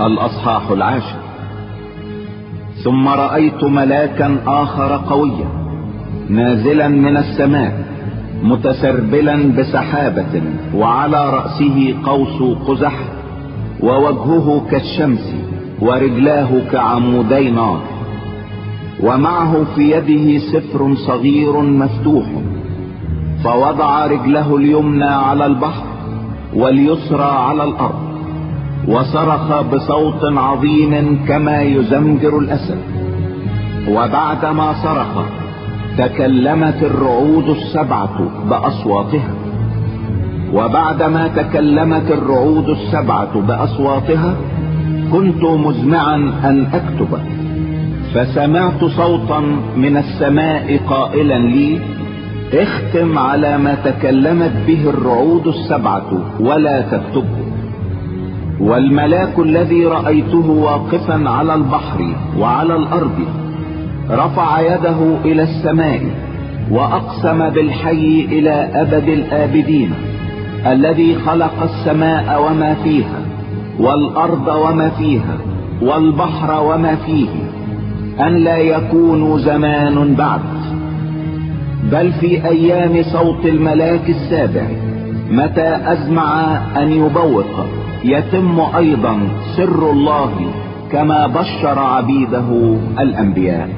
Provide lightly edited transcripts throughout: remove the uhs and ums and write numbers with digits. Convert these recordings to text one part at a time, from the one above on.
الأصحاح 10. ثم رأيت ملاكا آخر قويا نازلا من السماء متسربلا بسحابة، وعلى رأسه قوس قزح، ووجهه كالشمس، ورجلاه كعمودي نار، ومعه في يده سفر صغير مفتوح. فوضع رجله اليمنى على البحر واليسرى على الأرض، وصرخ بصوت عظيم كما يزمجر الأسد. وبعدما صرخ تكلمت الرعود السبعة بأصواتها. وبعدما تكلمت الرعود السبعة بأصواتها كنت مزمعا أن أكتب، فسمعت صوتا من السماء قائلا لي: اختم على ما تكلمت به الرعود السبعة ولا تكتبه. والملاك الذي رأيته واقفا على البحر وعلى الأرض رفع يده إلى السماء وأقسم بالحي إلى أبد الآبدين الذي خلق السماء وما فيها والأرض وما فيها والبحر وما فيه، أن لا يكون زمان بعد، بل في أيام صوت الملاك السابع متى أزمع أن يبوق يتم أيضا سر الله كما بشر عبيده الأنبياء.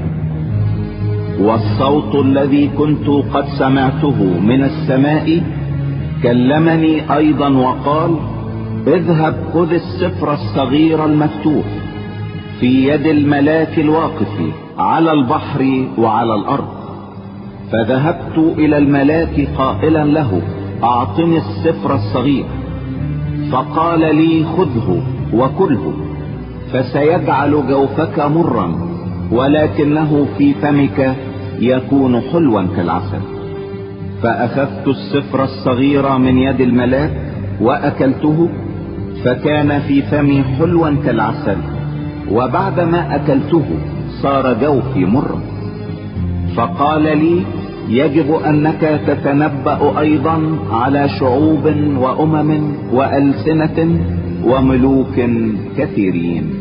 والصوت الذي كنت قد سمعته من السماء كلمني أيضا وقال: اذهب خذ السفر الصغير المفتوح في يد الملاك الواقف على البحر وعلى الأرض. فذهبت إلى الملاك قائلا له: أعطني السفر الصغير. فقال لي: خذه وكله، فسيجعل جوفك مرا، ولكنه في فمك يكون حلوا كالعسل. فأخذت السفر الصغير من يد الملاك وأكلته، فكان في فمي حلوا كالعسل، وبعدما أكلته صار جوفي مرا. فقال لي: يجب أنك تتنبأ أيضا على شعوب وأمم وألسنة وملوك كثيرين.